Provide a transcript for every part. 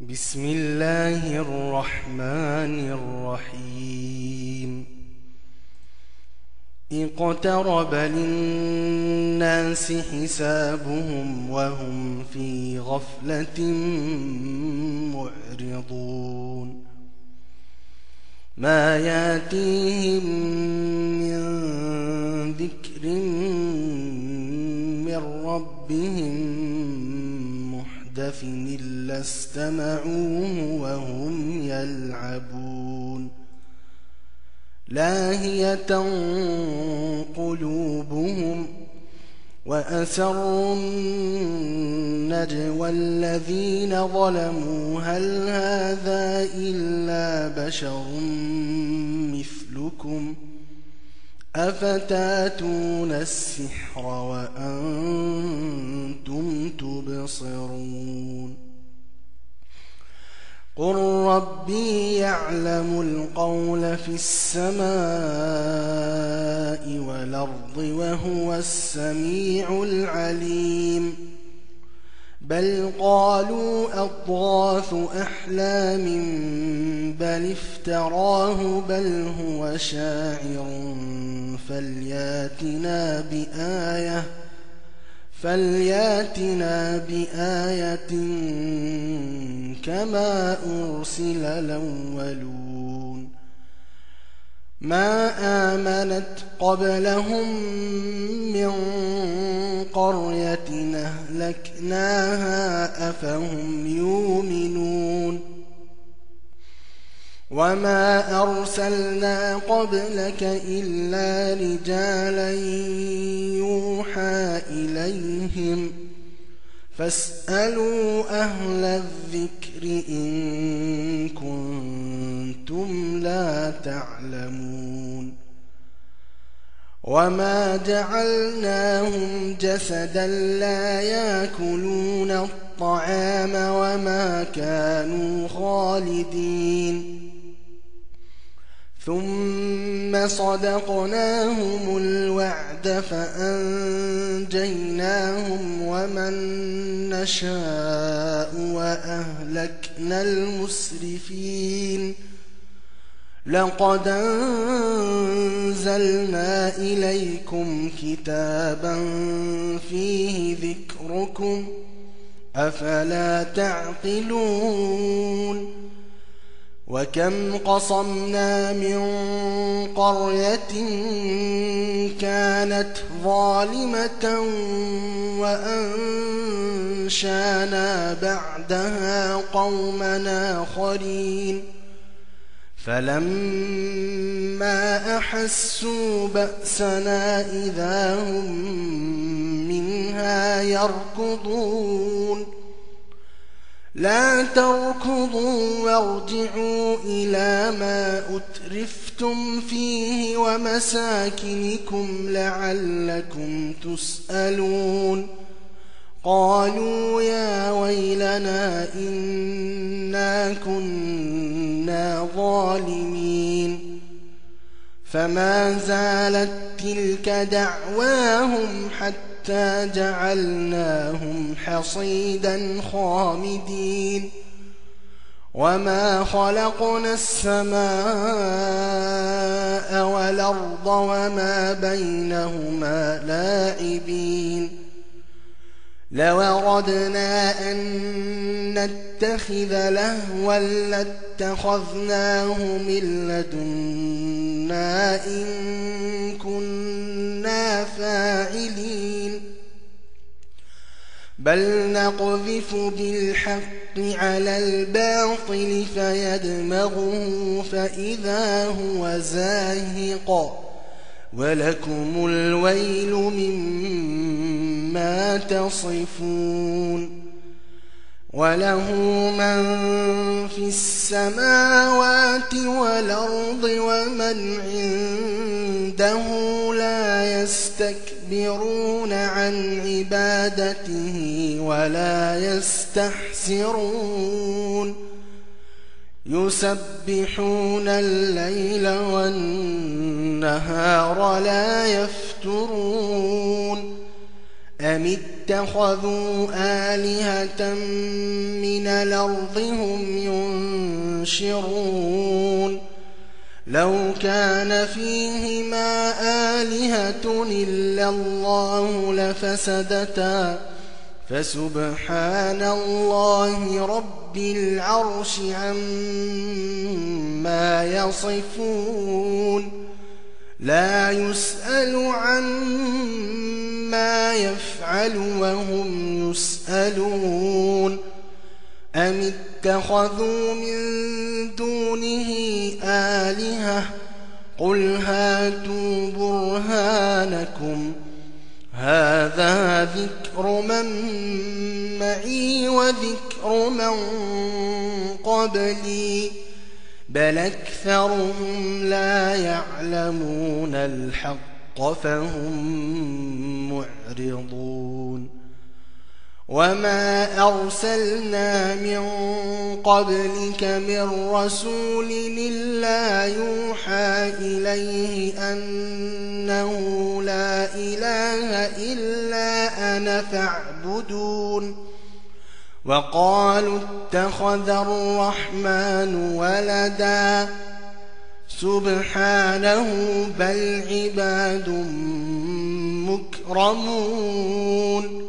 بسم الله الرحمن الرحيم اقترب للناس حسابهم وهم في غفلة معرضون ما ياتيهم من ذكر من ربهم محدث إلا استمعوه وهم يلعبون لاهية قلوبهم وأسروا النجوى الذين ظلموا هل هذا إلا بشر مثلكم أفتاتون السحر وأنتم تبصرون قل ربي يعلم القول في السماء والأرض وهو السميع العليم بل قالوا أضغاث أحلام بل افتراه بل هو شاعر فلياتنا بآية كما أرسل الأولون ما آمنت قبلهم من قرية أهلكناها أفهم يؤمنون وما أرسلنا قبلك إلا رجالا يوحى إليهم فاسألوا أهل الذكر إن كنتم لا تعلمون وما جعلناهم جسدا لا يأكلون الطعام وما كانوا خالدين ثم صدقناهم الوعد فأنجيناهم ومن نشاء وأهلكنا المسرفين لقد أنزلنا إليكم كتابا فيه ذكركم أفلا تعقلون وكم قصمنا من قرية كانت ظالمة وأنشأنا بعدها قومنا آخرين فلما أحسوا بأسنا إذا هم منها يركضون لا تركضوا وارجعوا إلى ما أترفتم فيه ومساكنكم لعلكم تسألون قالوا يا ويلنا إنا كنا ظالمين فما زالت تلك دعواهم حتى جعلناهم حصيدا خامدين وما خلقنا السماء والأرض وما بينهما لاعبين لو أردنا أن نتخذ لهوا لاتخذناه من لدنا إن كنا فاعلين بل نقذف بالحق على الباطل فيدمغه فإذا هو زاهق ولكم الويل مما تصفون وله من في السماوات والأرض ومن عنده لا يستكبرون عن عبادته ولا يستحسرون يسبحون الليل والنهار لا يفترون أم اتخذوا آلهة من الأرض هم ينشرون لو كان فيهما آلهة إلا الله لفسدتا فسبحان الله رب العرش عما يصفون لا يسأل عما يفعل وهم يسألون أم اتخذوا من دونه آلهة قل هاتوا برهانكم هذا ذكر من معي وذكر من قبلي بل أكثرهم لا يعلمون الحق فهم معرضون وما أرسلنا من قبلك من رسول إلا يوحى إليه أنه لا إله إلا أنا فاعبدون وقالوا اتخذ الرحمن ولدا سبحانه بل عباد مكرمون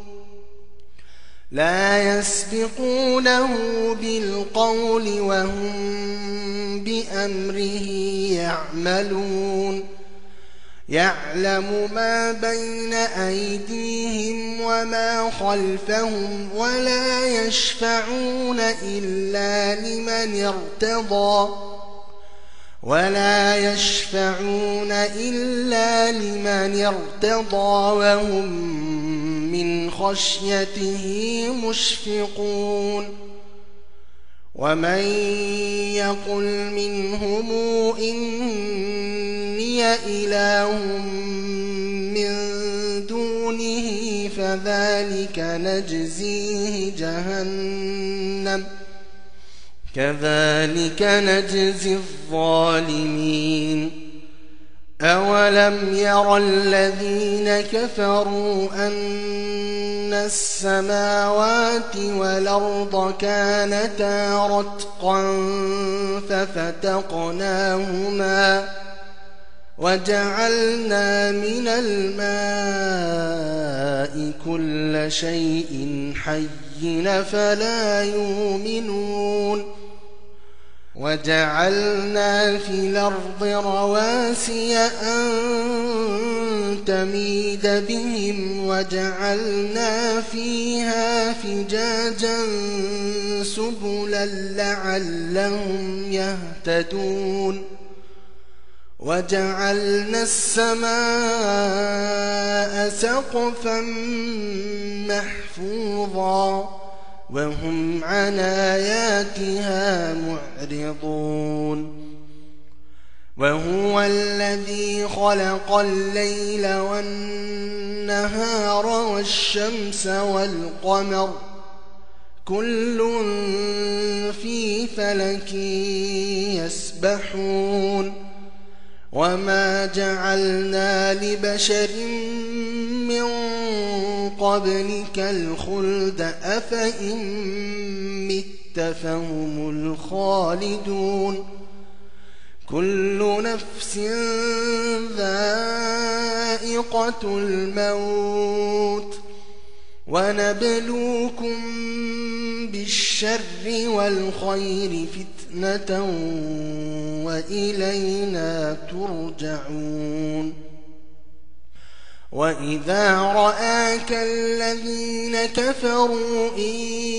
لا يسبقونه بالقول وهم بأمره يعملون يعلم ما بين أيديهم وما خلفهم ولا يشفعون إلا لمن ارتضى وهم من خشيته مشفقون ومن يقل منهم إني إله من دونه فذلك نجزيه جهنم كذلك نجزي الظالمين أولم ير الذين كفروا أن السماوات والأرض كانتا رتقا ففتقناهما وجعلنا من الماء كل شيء حي فلا يؤمنون وجعلنا في الأرض رواسي أن تميد بهم وجعلنا فيها فجاجا سبلا لعلهم يهتدون وجعلنا السماء سقفا محفوظا وهم عن آياتها معرضون وهو الذي خلق الليل والنهار والشمس والقمر كل في فلك يسبحون وما جعلنا لبشر من قبلك الخلد أفإن مت فهم الخالدون كل نفس ذائقة الموت ونبلوكم بالشر والخير فتنة وإلينا ترجعون وإذا رآك الذين كفروا إن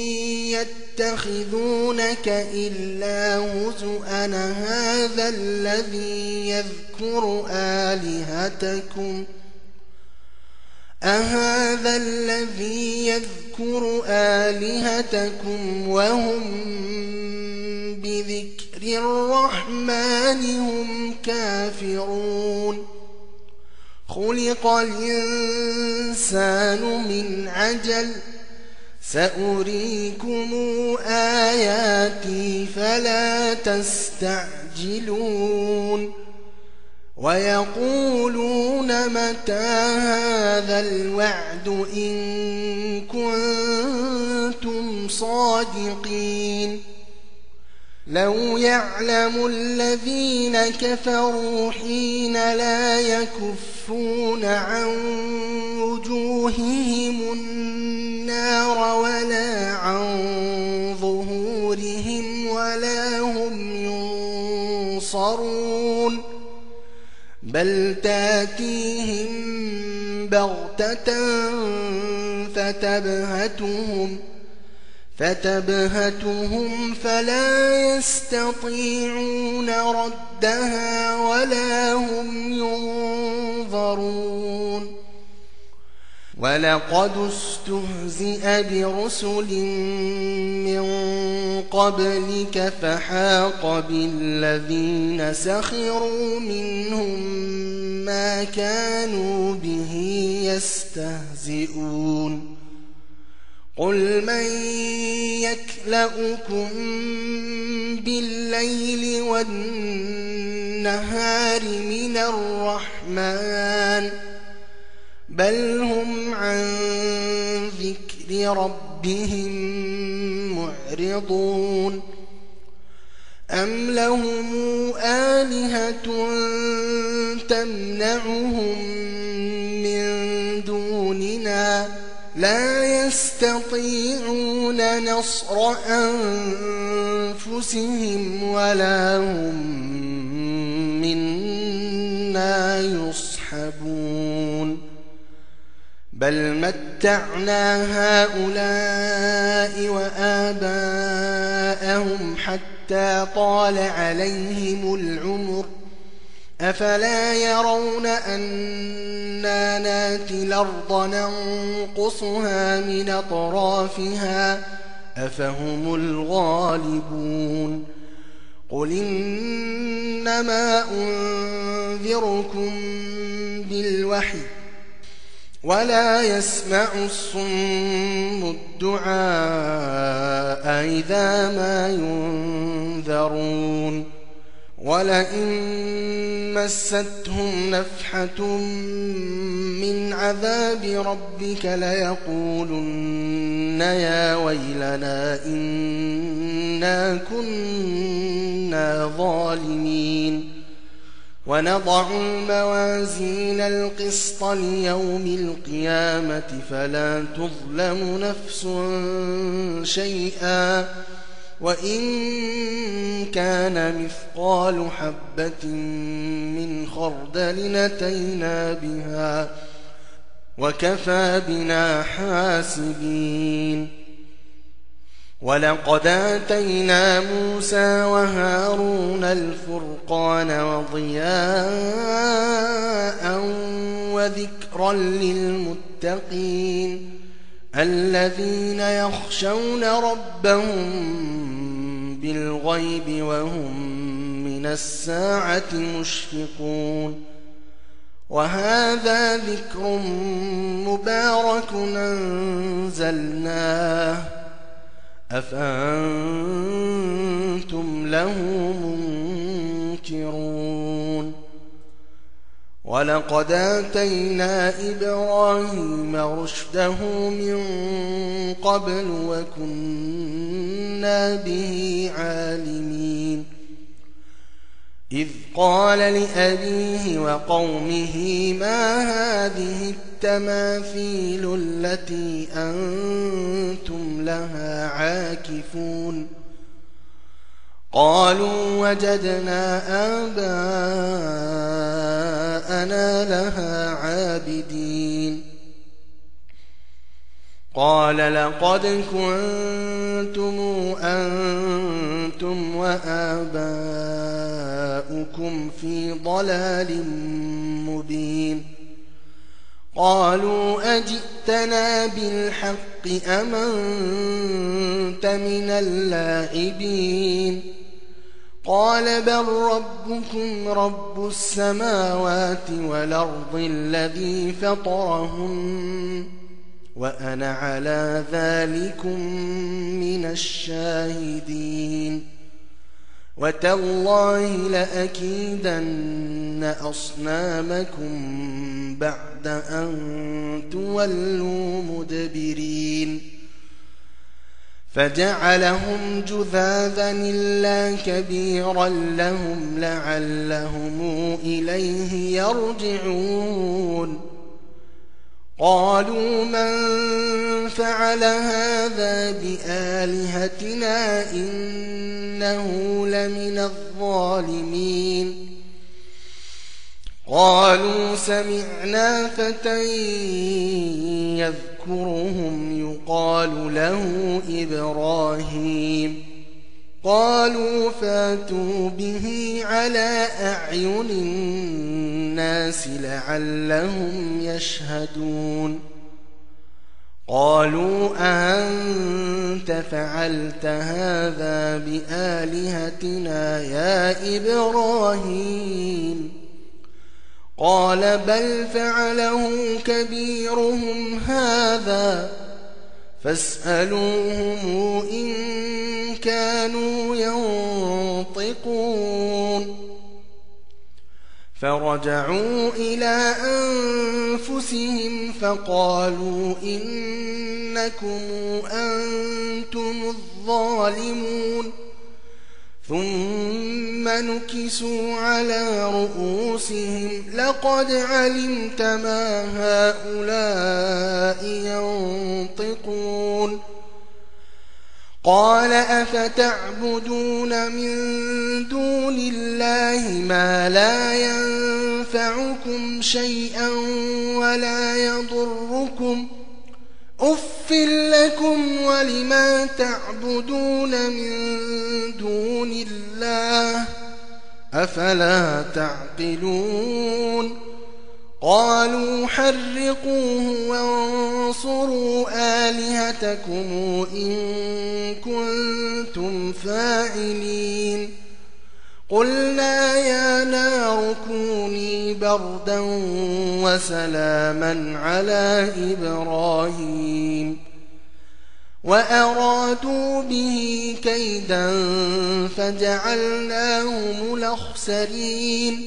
يتخذونك إلا هزؤا أهذا الذي يذكر آلهتكم وهم بذكر الرحمن هم كافرون خلق الإنسان من عجل سأريكم آياتي فلا تستعجلون ويقولون متى هذا الوعد إن كنتم صادقين لو يعلم الذين كفروا حين لا يكفون عن وجوههم النار ولا عن ظهورهم ولا هم ينصرون بل تاتيهم بغتة فتبهتهم فلا يستطيعون ردها ولا هم ينظرون ولقد استهزئ برسل من قبلك فحاق بالذين سخروا منهم ما كانوا به يستهزئون قل من يكلؤكم بالليل والنهار من الرحمن بل هم عن ذكر ربهم معرضون أم لهم آلهة تمنعهم من دوننا لا يستطيعون نصر أنفسهم ولا هم منا يصحبون بل متعنا هؤلاء وآباءهم حتى طال عليهم العمر أفلا يرون أنا ناتي الأرض ننقصها من أطرافها أفهم الغالبون قل إنما أنذركم بالوحي ولا يسمع الصم الدعاء إذا ما ينذرون ولئن مستهم نفحة من عذاب ربك ليقولن يا ويلنا إنا كنا ظالمين ونضع الموازين القسط ليوم القيامة فلا تظلم نفس شيئا وإن كان مثقال حبة من خردل أتينا بها وكفى بنا حاسبين ولقد آتينا موسى وهارون الفرقان وضياء وذكرا للمتقين الذين يخشون ربهم بالغيب وهم من الساعة مشفقون وهذا ذكر مبارك أنزلناه أفأنتم له منكرون ولقد آتينا إبراهيم رشده من قبل وكنا به عالمين إذ قال لأبيه وقومه ما هذه التماثيل التي أنتم لها عاكفون قالوا وجدنا آباءنا لها عابدين قال لقد كنتم أنتم وآباؤكم في ضلال مبين قالوا أجئتنا بالحق أم أنت من اللاعبين قال بل ربكم رب السماوات والأرض الذي فطرهن وأنا على ذلكم من الشاهدين وتالله لأكيدن أصنامكم بعد أن تولوا مدبرين فجعلهم جذاذا إلا كبيرا لهم لعلهم إليه يرجعون قالوا من فعل هذا بآلهتنا إنه لمن الظالمين قالوا سمعنا فتى يذكرهم يقال له إبراهيم قالوا فاتوا به على أعين الناس لعلهم يشهدون قالوا أأنت فعلت هذا بآلهتنا يا إبراهيم قال بل فعله كبيرهم هذا فاسألوهم إن كانوا ينطقون فرجعوا إلى أنفسهم فقالوا إنكم أنتم الظالمون ثم نكسوا على رؤوسهم لقد علمت ما هؤلاء ينطقون قال أفتعبدون من دون الله ما لا ينفعكم شيئا ولا يضركم أف لكم ولما تعبدون من دون الله أفلا تعقلون قالوا حرقوه وانصروا آلهتكم إن كنتم فاعلين قلنا يا نار كوني بردا وسلاما على إبراهيم وأرادوا به كيدا فجعلناهم الأخسرين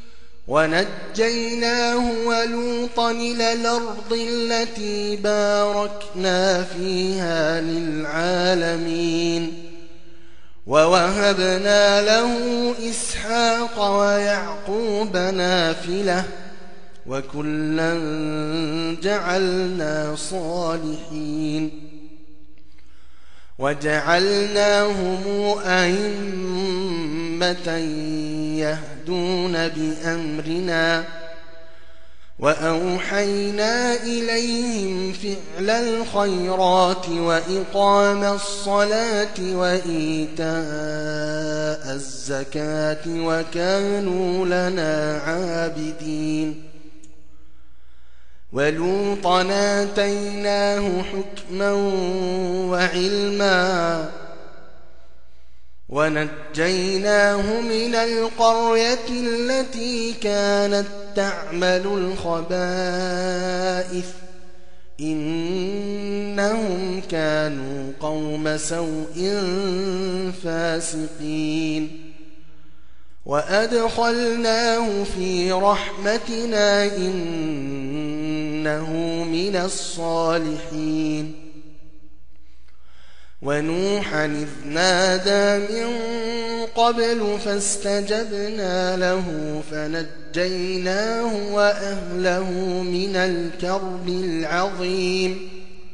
ونجيناه ولوطا إلى الأرض التي باركنا فيها للعالمين ووهبنا له إسحاق ويعقوب نافلة وكلا جعلنا صالحين وجعلناهم أئمة يهدون بأمرنا وأوحينا إليهم فعل الخيرات وإقام الصلاة وإيتاء الزكاة وكانوا لنا عابدين ولوطا آتيناه حكما وعلما ونجيناه من القرية التي كانت تعمل الخبائث إنهم كانوا قوم سوء فاسقين وأدخلناه في رحمتنا إنه من الصالحين ونوحا إذ نادى من قبل فاستجبنا له فنجيناه وأهله من الكرب العظيم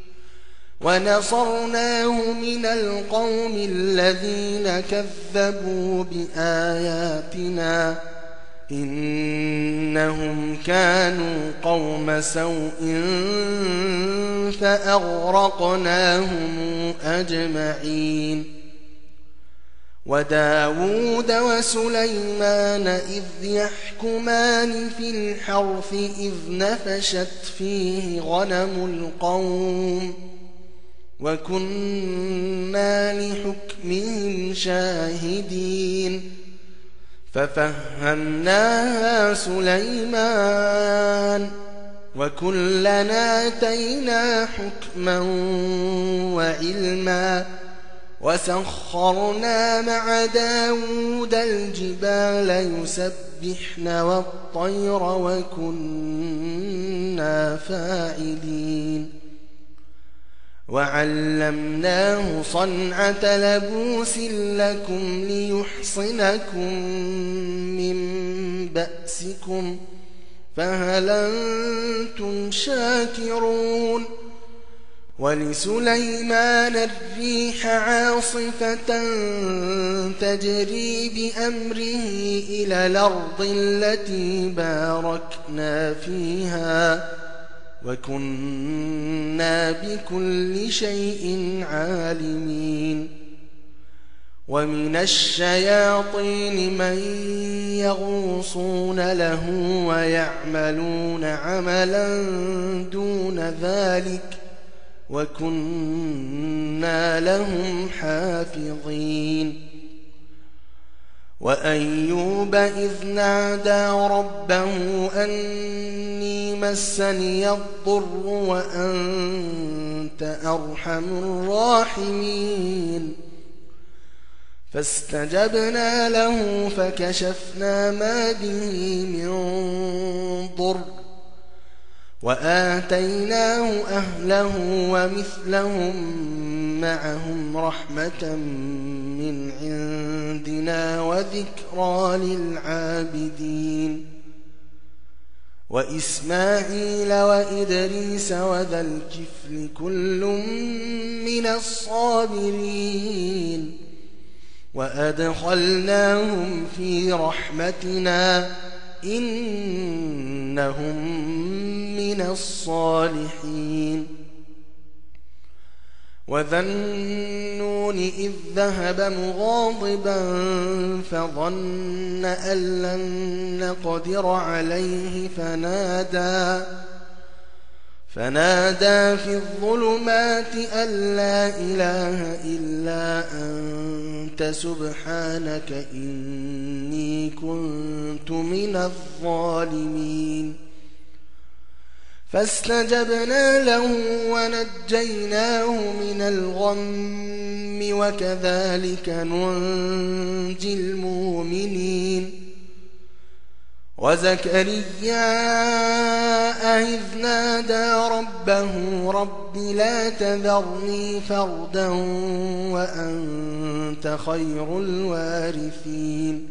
ونصرناه من القوم الذين كذبوا بآياتنا إنهم كانوا قوم سوء فأغرقناهم أجمعين وداود وسليمان إذ يحكمان في الحرث إذ نفشت فيه غنم القوم وكنا لحكمهم شاهدين ففهمناها سليمان وكلنا آتينا حكما وعلما وسخرنا مع داود الجبال يسبحن والطير وكنا فاعلين وعلمناه صنعة لبوس لكم ليحصنكم من بأسكم فهل أنتم شاكرون ولسليمان الريح عاصفة تجري بأمره إلى الأرض التي باركنا فيها وكنا بكل شيء عالمين ومن الشياطين من يغوصون له ويعملون عملا دون ذلك وكنا لهم حافظين وأيوب إذ نادى ربه أني مسني الضر وأنت أرحم الراحمين فاستجبنا له فكشفنا ما به من ضر وآتيناه أهله ومثلهم معهم رحمة من عندنا وذكرى للعابدين وإسماعيل وإدريس وذا الكفل كل من الصابرين وأدخلناهم في رحمتنا إنهم من الصالحين وذا النون إذ ذهب مغاضبا فظن أن لن نقدر عليه فنادى في الظلمات أن لا إله إلا أنت سبحانك إني كنت من الظالمين فاستجبنا له ونجيناه من الغم وكذلك ننجي المؤمنين وزكريا إذ نادى ربه رب لا تذرني فردا وأنت خير الوارثين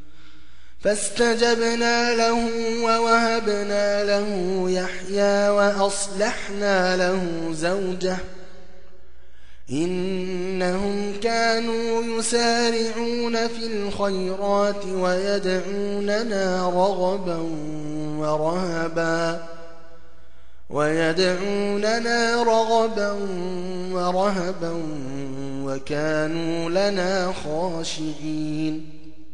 فاستجبنا له ووهبنا له يحيى وأصلحنا له زوجه إنهم كانوا يسارعون في الخيرات ويدعوننا رغبا ورهبا وكانوا لنا خاشعين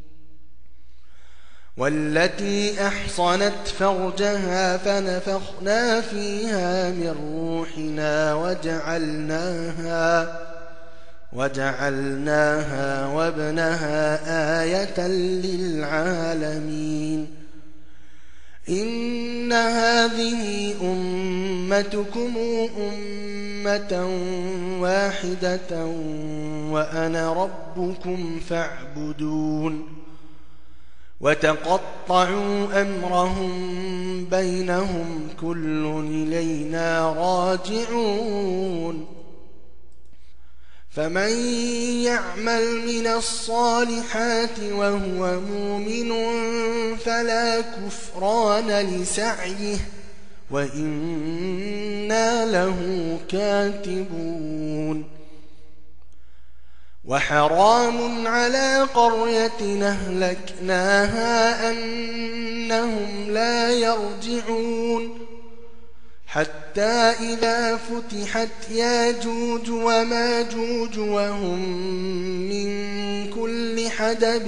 والتي أحصنت فرجها فنفخنا فيها من روحنا وجعلناها وابنها آية للعالمين إن هذه أمتكم أمة واحدة وأنا ربكم فاعبدون وتقطعوا أمرهم بينهم كل إلينا راجعون فمن يعمل من الصالحات وهو مؤمن فلا كفران لسعيه وإنا له كاتبون وحرام على قرية أهلكناها أنهم لا يرجعون حتى إذا فتحت ياجوج وماجوج وهم من كل حدب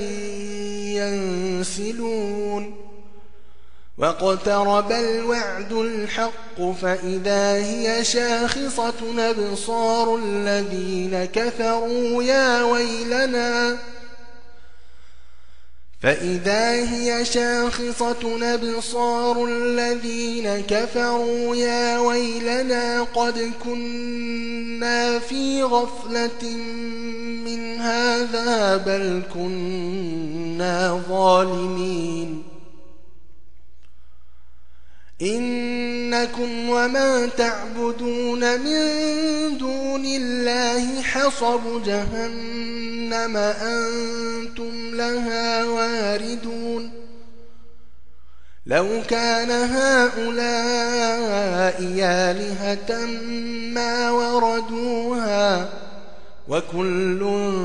ينسلون واقترب الوعد الحق فإذا هي شاخصة أبصار الذين كفروا فإذا هي شاخصة أبصار الذين كفروا يا ويلنا قد كنا في غفلة من هذا بل كنا ظالمين إنكم وما تعبدون من دون الله حصب جهنم أنتم لها واردون لو كان هؤلاء آلهة ما وردوها وكل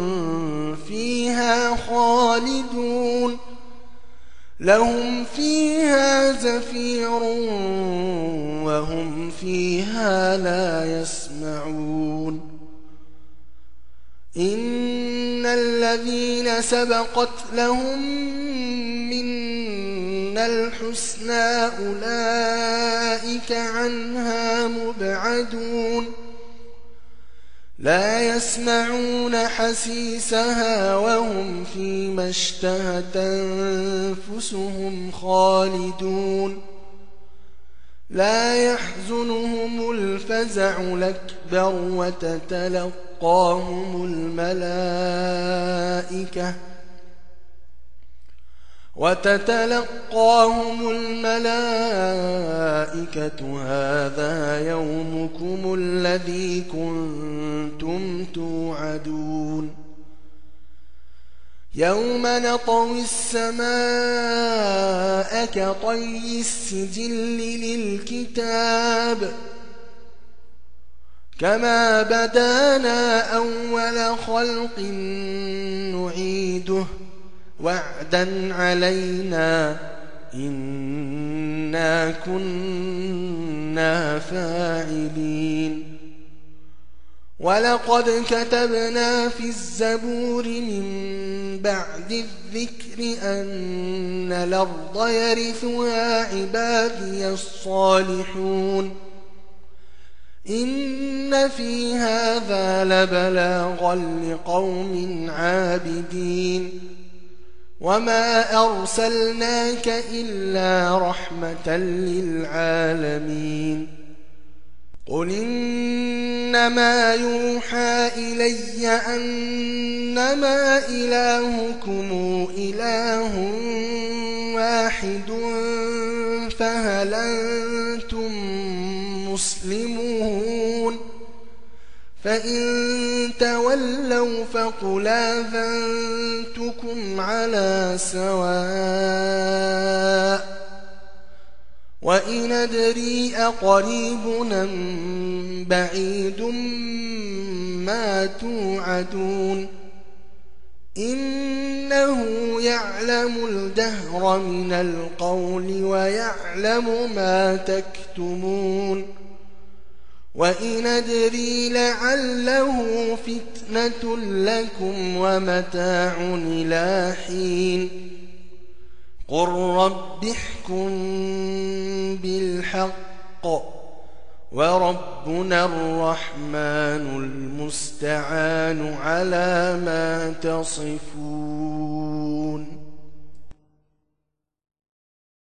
فيها خالدون لهم فيها زفير وهم فيها لا يسمعون إن الذين سبقت لهم منا الحسنى أولئك عنها مبعدون لا يسمعون حسيسها وهم فيما اشتهت أنفسهم خالدون لا يحزنهم الفزع الأكبر وتتلقاهم الملائكة هذا يومكم الذي كنتم توعدون يوم نطوي السماء كطي السجل للكتاب كما بدانا أول خلق نعيده وعدا علينا إنا كنا فاعلين ولقد كتبنا في الزبور من بعد الذكر أن الأرض يرثها عبادي الصالحون إن في هذا لبلاغا لقوم عابدين وما أرسلناك إلا رحمة للعالمين قل إنما يوحى إلي أنما إلهكم إله واحد فهل أنتم مسلمون فإن تولوا فقل آذنتكم على سواء وإن أدري أقريب أم بعيد ما توعدون إنه يعلم الجهر من القول ويعلم ما تكتمون وإن أدري لعله فتنة لكم ومتاع إلى حين قل رب احكم بالحق وربنا الرحمن المستعان على ما تصفون